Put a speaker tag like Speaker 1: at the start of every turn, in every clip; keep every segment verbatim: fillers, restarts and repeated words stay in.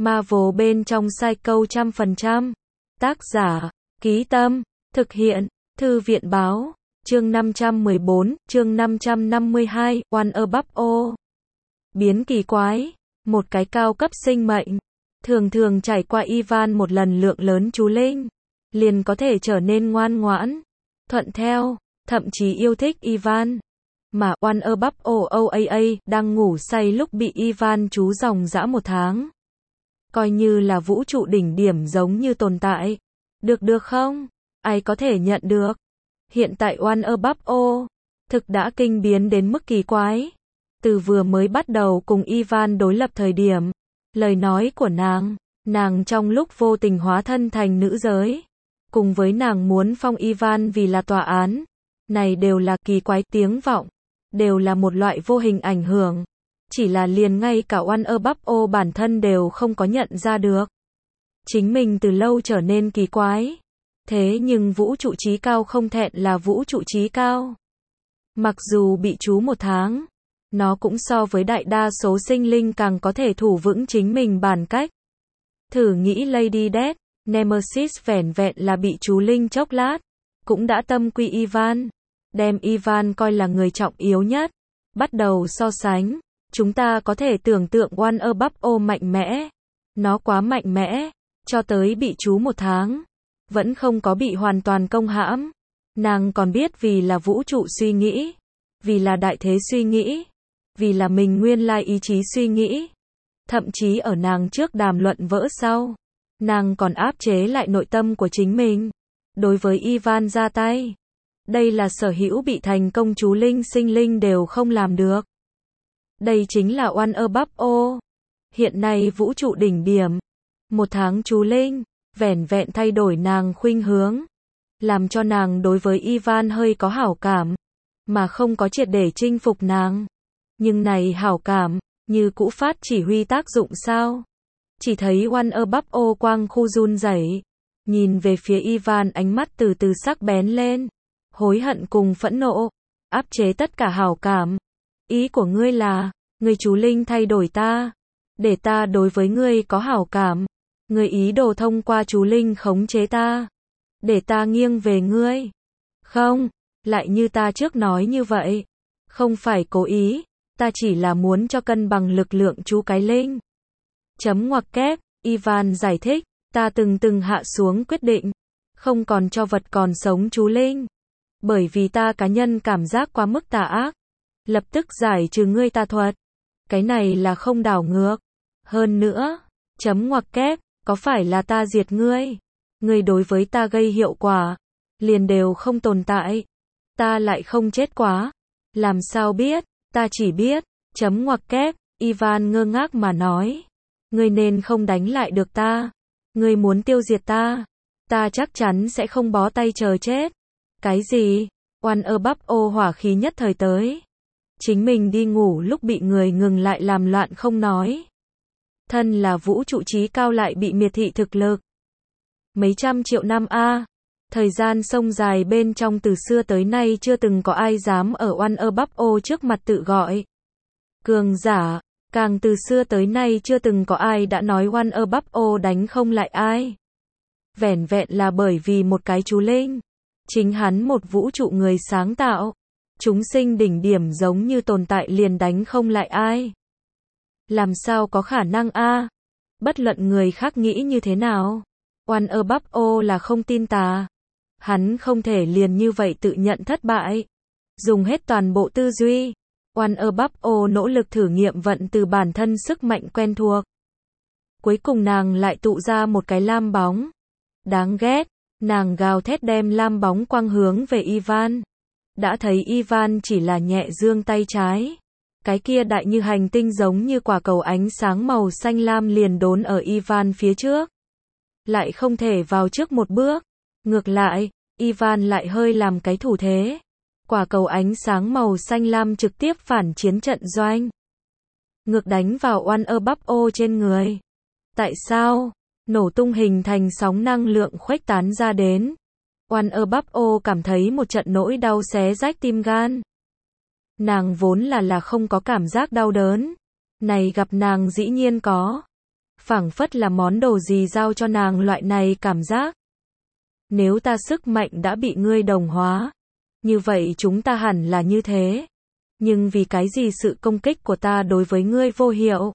Speaker 1: Marvel bên trong Psycho trăm phần trăm. Tác giả, Ký Tâm, thực hiện, Thư viện Báo, chương năm trăm mười bốn, chương năm trăm năm mươi hai, One Above All. Biến kỳ quái, một cái cao cấp sinh mệnh, thường thường trải qua Ivan một lần lượng lớn chú linh, liền có thể trở nên ngoan ngoãn, thuận theo, thậm chí yêu thích Ivan. Mà One Above All o a a đang ngủ say lúc bị Ivan chú dòng dã một tháng. Coi như là vũ trụ đỉnh điểm giống như tồn tại. Được được không? Ai có thể nhận được? Hiện tại One Above All thực đã kinh biến đến mức kỳ quái. Từ vừa mới bắt đầu cùng Ivan đối lập thời điểm, lời nói của nàng, nàng trong lúc vô tình hóa thân thành nữ giới, cùng với nàng muốn phong Ivan vì là tòa án, này đều là kỳ quái tiếng vọng, đều là một loại vô hình ảnh hưởng, chỉ là liền ngay cả One Above All bản thân đều không có nhận ra được. Chính mình từ lâu trở nên kỳ quái. Thế nhưng vũ trụ trí cao không thẹn là vũ trụ trí cao. Mặc dù bị chú một tháng, nó cũng so với đại đa số sinh linh càng có thể thủ vững chính mình bản cách. Thử nghĩ Lady Death, Nemesis vẻn vẹn là bị chú linh chốc lát, cũng đã tâm quy Ivan, đem Ivan coi là người trọng yếu nhất. Bắt đầu so sánh, chúng ta có thể tưởng tượng One Above All mạnh mẽ. Nó quá mạnh mẽ, cho tới bị chú một tháng, vẫn không có bị hoàn toàn công hãm. Nàng còn biết vì là vũ trụ suy nghĩ, vì là đại thế suy nghĩ, vì là mình nguyên lai ý chí suy nghĩ. Thậm chí ở nàng trước đàm luận vỡ sau, nàng còn áp chế lại nội tâm của chính mình, đối với Ivan ra tay. Đây là sở hữu bị thành công chú linh sinh linh đều không làm được. Đây chính là One Above All. Hiện nay vũ trụ đỉnh điểm, một tháng chú linh, vẻn vẹn thay đổi nàng khuynh hướng, làm cho nàng đối với Ivan hơi có hảo cảm, mà không có triệt để chinh phục nàng. Nhưng này hảo cảm, như cũ phát chỉ huy tác dụng sao? Chỉ thấy One Above All quang khu run rẩy, nhìn về phía Ivan ánh mắt từ từ sắc bén lên, hối hận cùng phẫn nộ, áp chế tất cả hảo cảm. Ý của ngươi là, ngươi chú linh thay đổi ta, để ta đối với ngươi có hảo cảm. Ngươi ý đồ thông qua chú linh khống chế ta, để ta nghiêng về ngươi. Không, lại như ta trước nói như vậy. Không phải cố ý, ta chỉ là muốn cho cân bằng lực lượng chú cái linh. Chấm ngoặc kép, Ivan giải thích, ta từng từng hạ xuống quyết định, không còn cho vật còn sống chú linh. Bởi vì ta cá nhân cảm giác quá mức tà ác, lập tức giải trừ ngươi tà thuật. Cái này là không đảo ngược. Hơn nữa, chấm ngoặc kép, có phải là ta diệt ngươi? Ngươi đối với ta gây hiệu quả, liền đều không tồn tại. Ta lại không chết quá. Làm sao biết? Ta chỉ biết, chấm ngoặc kép, Ivan ngơ ngác mà nói. Ngươi nên không đánh lại được ta. Ngươi muốn tiêu diệt ta. Ta chắc chắn sẽ không bó tay chờ chết. Cái gì? One Above All hỏa khí nhất thời tới. Chính mình đi ngủ lúc bị người ngừng lại làm loạn không nói. Thân là vũ trụ trí cao lại bị miệt thị thực lực. Mấy trăm triệu năm a, thời gian sông dài bên trong từ xưa tới nay chưa từng có ai dám ở One Above All trước mặt tự gọi cường giả, càng từ xưa tới nay chưa từng có ai đã nói One Above All đánh không lại ai. Vẻn vẹn là bởi vì một cái chú linh, chính hắn một vũ trụ người sáng tạo, chúng sinh đỉnh điểm giống như tồn tại liền đánh không lại ai. Làm sao có khả năng a? Bất luận người khác nghĩ như thế nào, One Above All là không tin tà. Hắn không thể liền như vậy tự nhận thất bại. Dùng hết toàn bộ tư duy, One Above All nỗ lực thử nghiệm vận từ bản thân sức mạnh quen thuộc. Cuối cùng nàng lại tụ ra một cái lam bóng. Đáng ghét, nàng gào thét đem lam bóng quang hướng về Ivan. Đã thấy Ivan chỉ là nhẹ giương tay trái. Cái kia đại như hành tinh giống như quả cầu ánh sáng màu xanh lam liền đốn ở Ivan phía trước. Lại không thể vào trước một bước. Ngược lại, Ivan lại hơi làm cái thủ thế. Quả cầu ánh sáng màu xanh lam trực tiếp phản chiến trận doanh. Ngược đánh vào One Above All trên người. Tại sao? Nổ tung hình thành sóng năng lượng khuếch tán ra đến. One Above All cảm thấy một trận nỗi đau xé rách tim gan. Nàng vốn là là không có cảm giác đau đớn. Này gặp nàng dĩ nhiên có. phảng phất là món đồ gì giao cho nàng loại này cảm giác. Nếu ta sức mạnh đã bị ngươi đồng hóa, như vậy chúng ta hẳn là như thế. Nhưng vì cái gì sự công kích của ta đối với ngươi vô hiệu?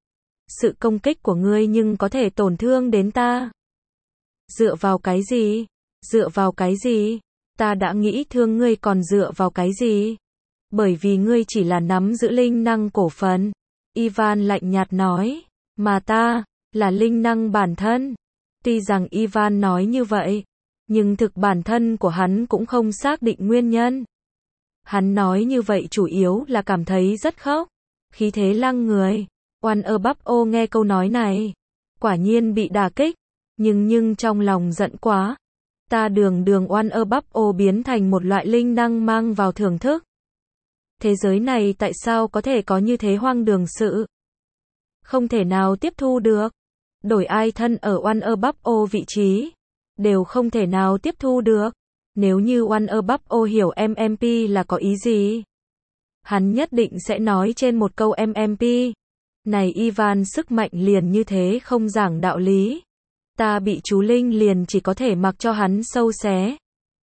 Speaker 1: Sự công kích của ngươi nhưng có thể tổn thương đến ta. Dựa vào cái gì? Dựa vào cái gì? Ta đã nghĩ thương ngươi còn dựa vào cái gì? Bởi vì ngươi chỉ là nắm giữ linh năng cổ phần. Ivan lạnh nhạt nói. Mà ta, là linh năng bản thân. Tuy rằng Ivan nói như vậy, nhưng thực bản thân của hắn cũng không xác định nguyên nhân. Hắn nói như vậy chủ yếu là cảm thấy rất khóc. Khí thế lăng người. Oan ơ bắp ô nghe câu nói này. Quả nhiên bị đả kích. Nhưng nhưng trong lòng giận quá. Ta đường đường oan ơ bắp ô biến thành một loại linh năng mang vào thưởng thức. Thế giới này tại sao có thể có như thế hoang đường sự? Không thể nào tiếp thu được. Đổi ai thân ở oan ơ bắp ô vị trí, đều không thể nào tiếp thu được. Nếu như oan ơ bắp ô hiểu em em pê là có ý gì, hắn nhất định sẽ nói trên một câu em em pê. Này Ivan sức mạnh liền như thế không giảng đạo lý. Ta bị chú Linh liền chỉ có thể mặc cho hắn sâu xé.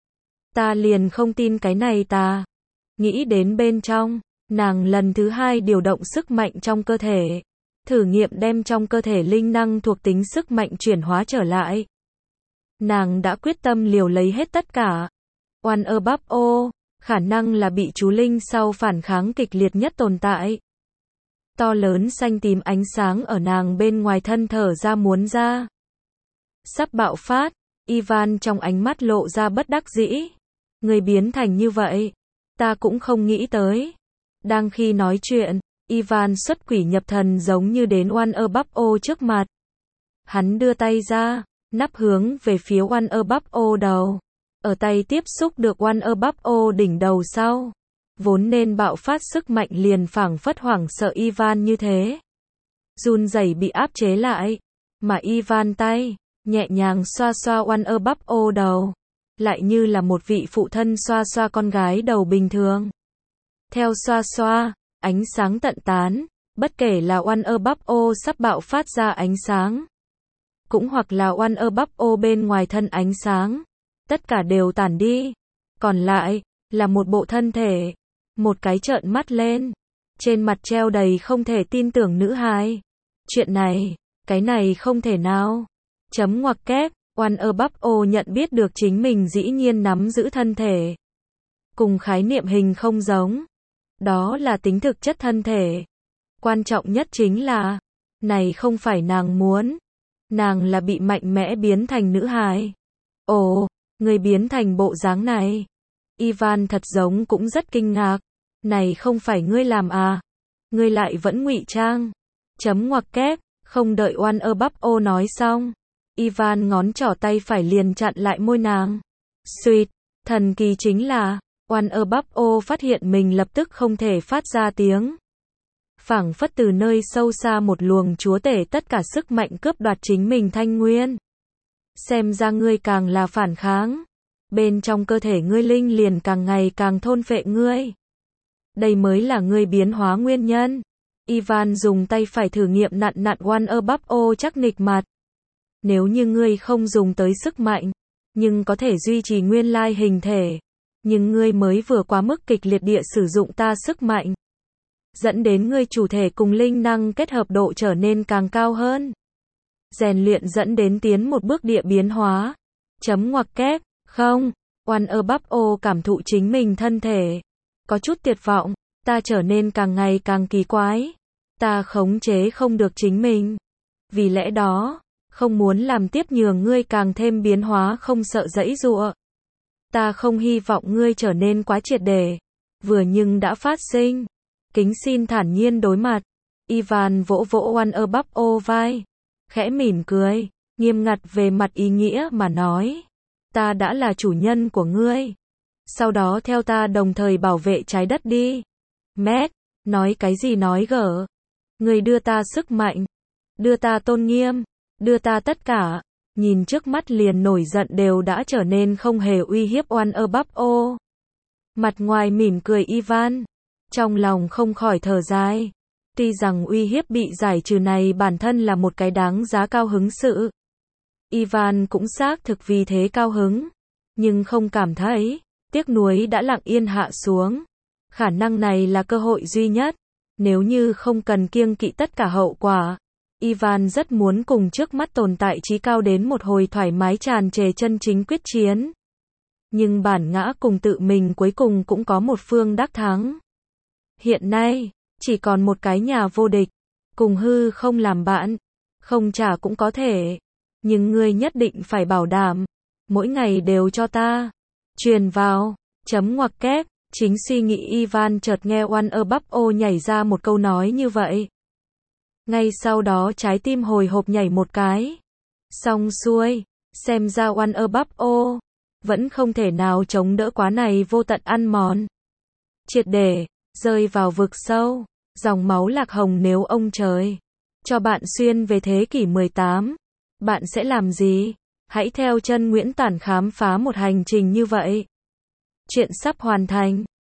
Speaker 1: Ta liền không tin cái này ta. Nghĩ đến bên trong, nàng lần thứ hai điều động sức mạnh trong cơ thể. Thử nghiệm đem trong cơ thể linh năng thuộc tính sức mạnh chuyển hóa trở lại. Nàng đã quyết tâm liều lấy hết tất cả. Oan ơ bắp ô, khả năng là bị chú Linh sau phản kháng kịch liệt nhất tồn tại. To lớn xanh tím ánh sáng ở nàng bên ngoài thân thở ra muốn ra. Sắp bạo phát, Ivan trong ánh mắt lộ ra bất đắc dĩ. Người biến thành như vậy, ta cũng không nghĩ tới. Đang khi nói chuyện, Ivan xuất quỷ nhập thần giống như đến oan ơ bắp ô trước mặt. Hắn đưa tay ra, nắp hướng về phía oan ơ bắp ô đầu. Ở tay tiếp xúc được oan ơ bắp ô đỉnh đầu sau. Vốn nên bạo phát sức mạnh liền phảng phất hoảng sợ Ivan như thế. Run rẩy bị áp chế lại. Mà Ivan tay, nhẹ nhàng xoa xoa oan ơ bắp ô đầu. Lại như là một vị phụ thân xoa xoa con gái đầu bình thường. Theo xoa xoa, ánh sáng tận tán, bất kể là oan ơ bắp ô sắp bạo phát ra ánh sáng, cũng hoặc là oan ơ bắp ô bên ngoài thân ánh sáng, tất cả đều tản đi. Còn lại, là một bộ thân thể, một cái trợn mắt lên, trên mặt treo đầy không thể tin tưởng nữ hài. Chuyện này, cái này không thể nào. Chấm ngoặc kép, oan ơ bắp ô nhận biết được chính mình dĩ nhiên nắm giữ thân thể. Cùng khái niệm hình không giống. Đó là tính thực chất thân thể. Quan trọng nhất chính là, này không phải nàng muốn. Nàng là bị mạnh mẽ biến thành nữ hài. Ồ, người biến thành bộ dáng này. Ivan thật giống cũng rất kinh ngạc. Này không phải ngươi làm à? Ngươi lại vẫn ngụy trang. Chấm ngoặc kép, không đợi oan ơ bắp ô nói xong. Ivan ngón trỏ tay phải liền chặn lại môi nàng. Xuyệt, thần kỳ chính là, oan ơ bắp ô phát hiện mình lập tức không thể phát ra tiếng. Phảng phất từ nơi sâu xa một luồng chúa tể tất cả sức mạnh cướp đoạt chính mình thanh nguyên. Xem ra ngươi càng là phản kháng. Bên trong cơ thể ngươi linh liền càng ngày càng thôn phệ ngươi. Đây mới là ngươi biến hóa nguyên nhân. Ivan dùng tay phải thử nghiệm nặn nặn oan ơ bắp ô chắc nịch mặt. Nếu như ngươi không dùng tới sức mạnh, nhưng có thể duy trì nguyên lai hình thể. Nhưng ngươi mới vừa quá mức kịch liệt địa sử dụng ta sức mạnh. Dẫn đến ngươi chủ thể cùng linh năng kết hợp độ trở nên càng cao hơn. Rèn luyện dẫn đến tiến một bước địa biến hóa. Chấm ngoặc kép, không, oan ơ bắp ô cảm thụ chính mình thân thể. Có chút tuyệt vọng, ta trở nên càng ngày càng kỳ quái. Ta khống chế không được chính mình. Vì lẽ đó, không muốn làm tiếp nhường ngươi càng thêm biến hóa không sợ giãy giụa. Ta không hy vọng ngươi trở nên quá triệt để. Vừa nhưng đã phát sinh. Kính xin thản nhiên đối mặt. Ivan vỗ vỗ oan ơ bắp ô vai. Khẽ mỉm cười, nghiêm ngặt về mặt ý nghĩa mà nói. Ta đã là chủ nhân của ngươi. Sau đó theo ta đồng thời bảo vệ trái đất đi. Mét, nói cái gì nói gở. Ngươi đưa ta sức mạnh. Đưa ta tôn nghiêm. Đưa ta tất cả. Nhìn trước mắt liền nổi giận đều đã trở nên không hề uy hiếp oan ơ bắp ô. Mặt ngoài mỉm cười Ivan. Trong lòng không khỏi thở dài. Tuy rằng uy hiếp bị giải trừ này bản thân là một cái đáng giá cao hứng sự. Ivan cũng xác thực vì thế cao hứng, nhưng không cảm thấy tiếc nuối đã lặng yên hạ xuống. Khả năng này là cơ hội duy nhất. Nếu như không cần kiêng kỵ tất cả hậu quả, Ivan rất muốn cùng trước mắt tồn tại trí cao đến một hồi thoải mái tràn trề chân chính quyết chiến. Nhưng bản ngã cùng tự mình cuối cùng cũng có một phương đắc thắng. Hiện nay, chỉ còn một cái nhà vô địch, cùng hư không làm bạn, không trả cũng có thể. Nhưng ngươi nhất định phải bảo đảm, mỗi ngày đều cho ta. Truyền vào, chấm ngoặc kép, chính suy nghĩ Ivan chợt nghe One Above All nhảy ra một câu nói như vậy. Ngay sau đó trái tim hồi hộp nhảy một cái. Xong xuôi, xem ra One Above All vẫn không thể nào chống đỡ quá này vô tận ăn mòn. Triệt để, rơi vào vực sâu, dòng máu lạc hồng nếu ông trời cho bạn xuyên về thế kỷ mười tám, bạn sẽ làm gì? Hãy theo chân Nguyễn Tản khám phá một hành trình như vậy. Chuyện sắp hoàn thành.